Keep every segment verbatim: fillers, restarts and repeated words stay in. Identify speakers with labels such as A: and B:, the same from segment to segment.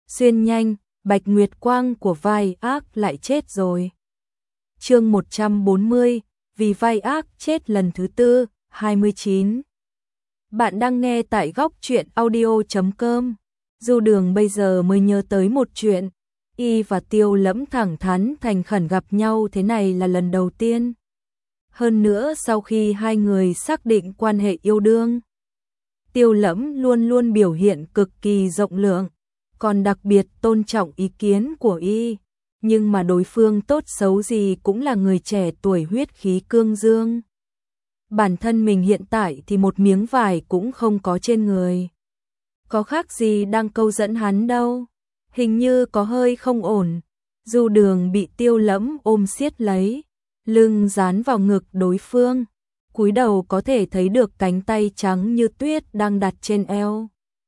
A: Xuyên nhanh, Bạch Nguyệt Quang của vai ác lại chết rồi. Chương một trăm bốn mươi, vì vai ác chết lần thứ tư, hai mươi chín. Bạn đang nghe tại góc truyện audio chấm com. Du Đường bây giờ mới nhớ tới một chuyện, y và Tiêu Lẫm thẳng thắn thành khẩn gặp nhau thế này là lần đầu tiên. Hơn nữa sau khi hai người xác định quan hệ yêu đương, Tiêu Lẫm luôn luôn biểu hiện cực kỳ rộng lượng, còn đặc biệt tôn trọng ý kiến của y, nhưng mà đối phương tốt xấu gì cũng là người trẻ tuổi huyết khí cương dương. Bản thân mình hiện tại thì một miếng vải cũng không có trên người. Có khác gì đang câu dẫn hắn đâu, hình như có hơi không ổn. Du Đường bị Tiêu Lẫm ôm siết lấy, lưng dán vào ngực đối phương, cúi đầu có thể thấy được cánh tay trắng như tuyết đang đặt trên eo.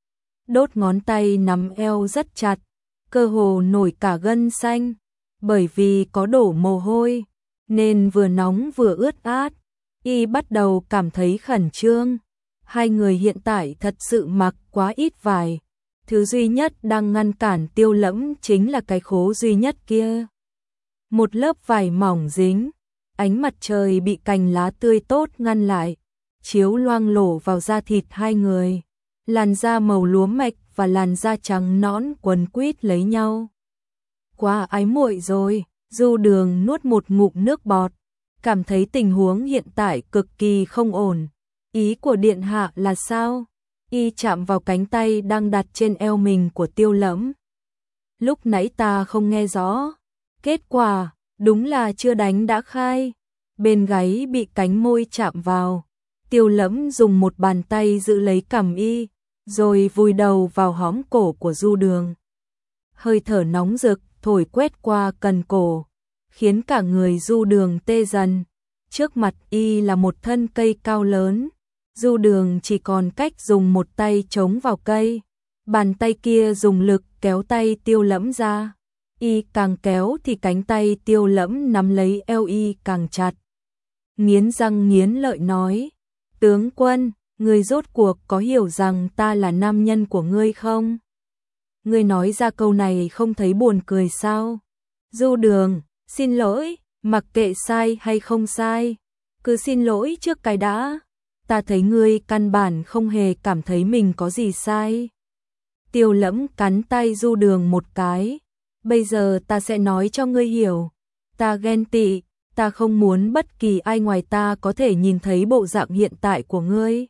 A: Đốt ngón tay nắm eo rất chặt, cơ hồ nổi cả gân xanh, bởi vì có đổ mồ hôi, nên vừa nóng vừa ướt át, y bắt đầu cảm thấy khẩn trương. Hai người hiện tại thật sự mặc quá ít vải, thứ duy nhất đang ngăn cản Tiêu Lẫm chính là cái khố duy nhất kia. Một lớp vải mỏng dính, ánh mặt trời bị cành lá tươi tốt ngăn lại, chiếu loang lổ vào da thịt hai người. Làn da màu lúa mạch và làn da trắng nõn quấn quýt lấy nhau. Quá ái muội rồi, Du Đường nuốt một ngụm nước bọt, cảm thấy tình huống hiện tại cực kỳ không ổn. Ý của điện hạ là sao? Y chạm vào cánh tay đang đặt trên eo mình của Tiêu Lẫm. Lúc nãy ta không nghe rõ. Kết quả, đúng là chưa đánh đã khai. Bên gáy bị cánh môi chạm vào. Tiêu Lẫm dùng một bàn tay giữ lấy cằm y, rồi vùi đầu vào hõm cổ của Du Đường. Hơi thở nóng rực thổi quét qua cần cổ, khiến cả người Du Đường tê dần. Trước mặt y là một thân cây cao lớn, Du Đường chỉ còn cách dùng một tay chống vào cây, bàn tay kia dùng lực kéo tay Tiêu Lẫm ra. Y càng kéo thì cánh tay Tiêu Lẫm nắm lấy eo y càng chặt. Nghiến răng nghiến lợi nói: "Tướng quân, ngươi rốt cuộc có hiểu rằng ta là nam nhân của ngươi không? Ngươi nói ra câu này không thấy buồn cười sao?" Du Đường: "Xin lỗi, mặc kệ sai hay không sai, cứ xin lỗi trước cái đã. Ta thấy ngươi căn bản không hề cảm thấy mình có gì sai." Tiêu Lẫm cắn tay Du Đường một cái: "Bây giờ ta sẽ nói cho ngươi hiểu. Ta ghen tị, ta không muốn bất kỳ ai ngoài ta có thể nhìn thấy bộ dạng hiện tại của ngươi.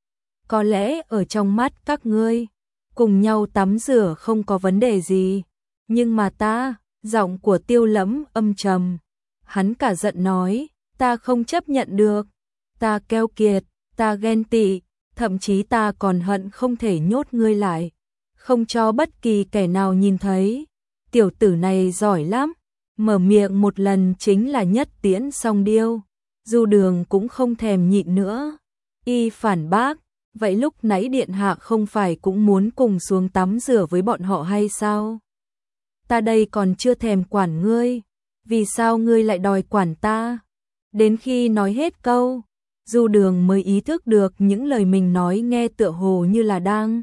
A: Có lẽ ở trong mắt các ngươi, cùng nhau tắm rửa không có vấn đề gì, nhưng mà ta..." Giọng của Tiêu Lẫm âm trầm, hắn cả giận nói: "Ta không chấp nhận được, ta keo kiệt, ta ghen tị, thậm chí ta còn hận không thể nhốt ngươi lại, không cho bất kỳ kẻ nào nhìn thấy. Tiểu tử này giỏi lắm, mở miệng một lần chính là nhất tiễn song điêu." Du Đường cũng không thèm nhịn nữa, y phản bác: "Vậy lúc nãy điện hạ không phải cũng muốn cùng xuống tắm rửa với bọn họ hay sao? Ta đây còn chưa thèm quản ngươi, vì sao ngươi lại đòi quản ta?" Đến khi nói hết câu, Du Đường mới ý thức được những lời mình nói nghe tựa hồ như là đang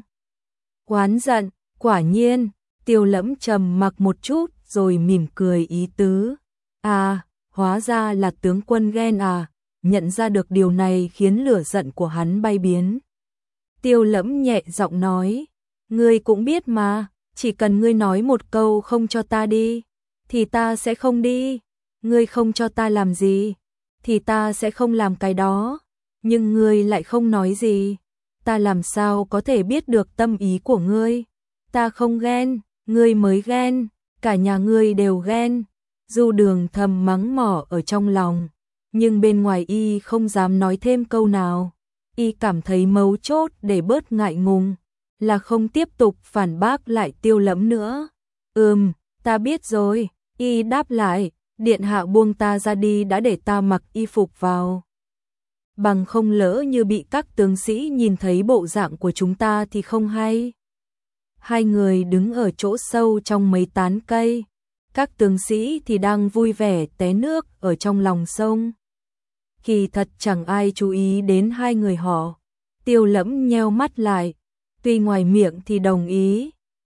A: oán giận. Quả nhiên, Tiêu Lẫm trầm mặc một chút rồi mỉm cười ý tứ: "À, hóa ra là tướng quân ghen à." Nhận ra được điều này khiến lửa giận của hắn bay biến. Tiêu Lẫm nhẹ giọng nói: "Ngươi cũng biết mà, chỉ cần ngươi nói một câu không cho ta đi, thì ta sẽ không đi. Ngươi không cho ta làm gì, thì ta sẽ không làm cái đó. Nhưng ngươi lại không nói gì, ta làm sao có thể biết được tâm ý của ngươi? Ta không ghen, ngươi mới ghen, cả nhà ngươi đều ghen." Du Đường thầm mắng mỏ ở trong lòng, nhưng bên ngoài y không dám nói thêm câu nào. Y cảm thấy mấu chốt để bớt ngại ngùng là không tiếp tục phản bác lại Tiêu Lẫm nữa. "Ừm, ta biết rồi." Y đáp lại: "Điện hạ buông ta ra đi đã để ta mặc y phục vào. Bằng không lỡ như bị các tướng sĩ nhìn thấy bộ dạng của chúng ta thì không hay." Hai người đứng ở chỗ sâu trong mấy tán cây, các tướng sĩ thì đang vui vẻ té nước ở trong lòng sông. Kỳ thật chẳng ai chú ý đến hai người họ. Tiêu Lẫm nheo mắt lại, tuy ngoài miệng thì đồng ý,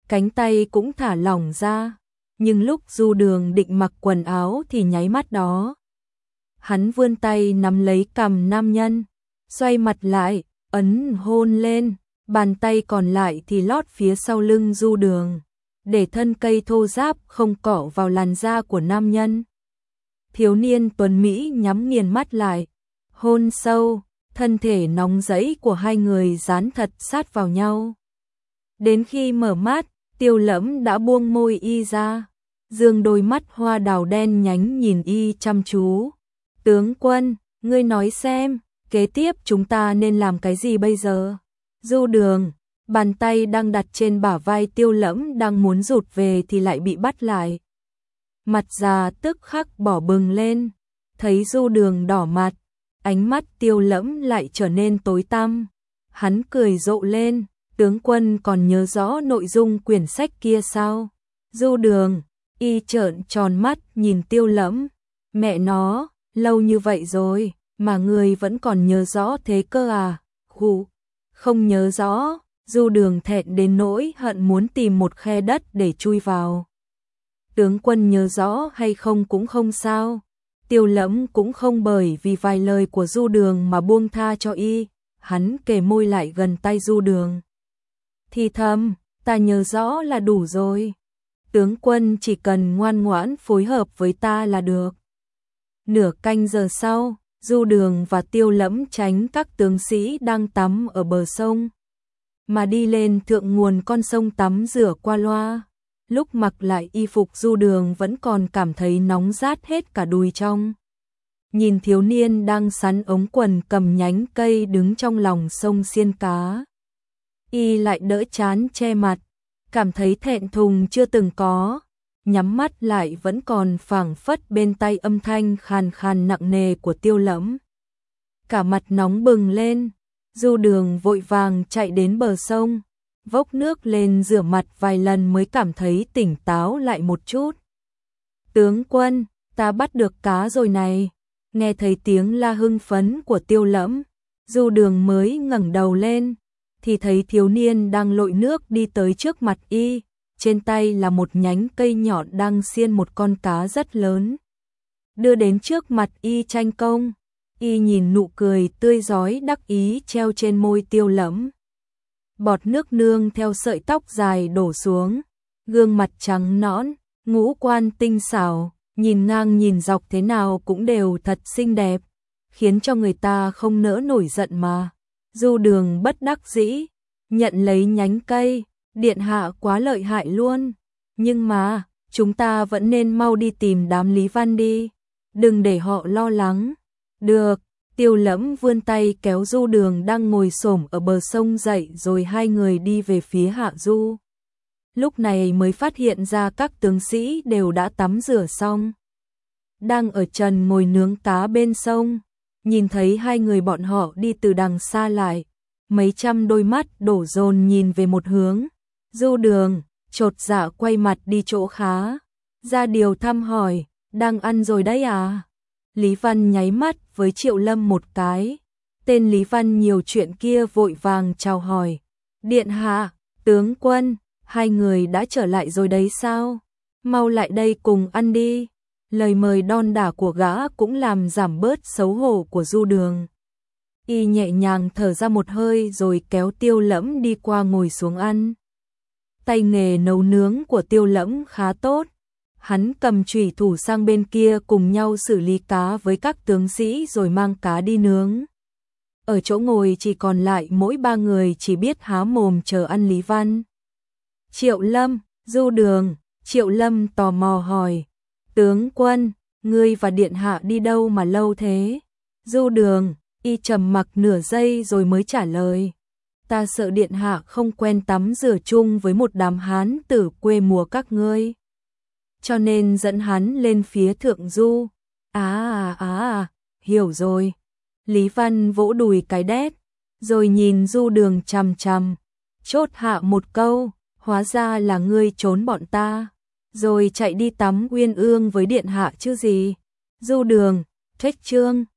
A: cánh tay cũng thả lỏng ra, nhưng lúc Du Đường định mặc quần áo thì nháy mắt đó. Hắn vươn tay nắm lấy cằm nam nhân, xoay mặt lại, ấn hôn lên, bàn tay còn lại thì lót phía sau lưng Du Đường, để thân cây thô ráp không cọ vào làn da của nam nhân. Thiếu niên tuấn Mỹ nhắm nghiền mắt lại, hôn sâu, thân thể nóng rẫy của hai người dán thật sát vào nhau. Đến khi mở mắt, Tiêu Lẫm đã buông môi y ra, dương đôi mắt hoa đào đen nhánh nhìn y chăm chú. Tướng quân, ngươi nói xem, kế tiếp chúng ta nên làm cái gì bây giờ? Du Đường, bàn tay đang đặt trên bả vai Tiêu Lẫm đang muốn rụt về thì lại bị bắt lại. Mặt già tức khắc bỏ bừng lên, thấy Du Đường đỏ mặt, ánh mắt Tiêu Lẫm lại trở nên tối tăm. Hắn cười rộ lên, tướng quân còn nhớ rõ nội dung quyển sách kia sao? Du Đường, y trợn tròn mắt nhìn Tiêu Lẫm, mẹ nó, lâu như vậy rồi, mà người vẫn còn nhớ rõ thế cơ à? Hù, không nhớ rõ. Du Đường thẹn đến nỗi hận muốn tìm một khe đất để chui vào. Tướng quân nhớ rõ hay không cũng không sao. Tiêu Lẫm cũng không bởi vì vài lời của Du Đường mà buông tha cho y, hắn kề môi lại gần tay Du Đường. Thì thầm, ta nhớ rõ là đủ rồi. Tướng quân chỉ cần ngoan ngoãn phối hợp với ta là được. Nửa canh giờ sau, Du Đường và Tiêu Lẫm tránh các tướng sĩ đang tắm ở bờ sông, mà đi lên thượng nguồn con sông tắm rửa qua loa. Lúc mặc lại y phục Du Đường vẫn còn cảm thấy nóng rát hết cả đùi trong. Nhìn thiếu niên đang sắn ống quần cầm nhánh cây đứng trong lòng sông xiên cá, y lại đỡ chán che mặt, cảm thấy thẹn thùng chưa từng có, nhắm mắt lại vẫn còn phảng phất bên tai âm thanh khàn khàn nặng nề của Tiêu Lẫm. Cả mặt nóng bừng lên, Du Đường vội vàng chạy đến bờ sông, vốc nước lên rửa mặt vài lần mới cảm thấy tỉnh táo lại một chút. Tướng quân, ta bắt được cá rồi này. Nghe thấy tiếng la hưng phấn của Tiêu Lẫm, Du Đường mới ngẩng đầu lên, thì thấy thiếu niên đang lội nước đi tới trước mặt y, trên tay là một nhánh cây nhọn đang xiên một con cá rất lớn. Đưa đến trước mặt y tranh công, y nhìn nụ cười tươi rói đắc ý treo trên môi Tiêu Lẫm. Bọt nước nương theo sợi tóc dài đổ xuống, gương mặt trắng nõn, ngũ quan tinh xảo, nhìn ngang nhìn dọc thế nào cũng đều thật xinh đẹp, khiến cho người ta không nỡ nổi giận mà. Du Đường bất đắc dĩ, nhận lấy nhánh cây, điện hạ quá lợi hại luôn, nhưng mà, chúng ta vẫn nên mau đi tìm đám Lý Văn đi, đừng để họ lo lắng. Được, Tiêu Lẫm vươn tay kéo Du Đường đang ngồi xổm ở bờ sông dậy rồi hai người đi về phía hạ du. Lúc này mới phát hiện ra các tướng sĩ đều đã tắm rửa xong, đang ở trần ngồi nướng cá bên sông. Nhìn thấy hai người bọn họ đi từ đằng xa lại, mấy trăm đôi mắt đổ dồn nhìn về một hướng. Du Đường chột dạ quay mặt đi chỗ Khá, ra điều thăm hỏi, đang ăn rồi đấy à? Lý Văn nháy mắt với Triệu Lâm một cái, tên Lý Văn nhiều chuyện kia vội vàng chào hỏi. Điện hạ, tướng quân, hai người đã trở lại rồi đấy sao? Mau lại đây cùng ăn đi. Lời mời đon đả của gã cũng làm giảm bớt xấu hổ của Du Đường. Y nhẹ nhàng thở ra một hơi rồi kéo Tiêu Lẫm đi qua ngồi xuống ăn. Tay nghề nấu nướng của Tiêu Lẫm khá tốt. Hắn cầm chủy thủ sang bên kia cùng nhau xử lý cá với các tướng sĩ rồi mang cá đi nướng. Ở chỗ ngồi chỉ còn lại mỗi ba người chỉ biết há mồm chờ ăn Lý Văn. Triệu Lâm, Du Đường, Triệu Lâm tò mò hỏi. Tướng quân, ngươi và điện hạ đi đâu mà lâu thế? Du Đường, y trầm mặc nửa giây rồi mới trả lời. Ta sợ điện hạ không quen tắm rửa chung với một đám hán tử quê mùa các ngươi, cho nên dẫn hắn lên phía thượng du. À à à à, hiểu rồi. Lý Văn vỗ đùi cái đét, rồi nhìn Du Đường chằm chằm, chốt hạ một câu, hóa ra là ngươi trốn bọn ta, rồi chạy đi tắm uyên ương với điện hạ chứ gì. Du Đường, trách trương,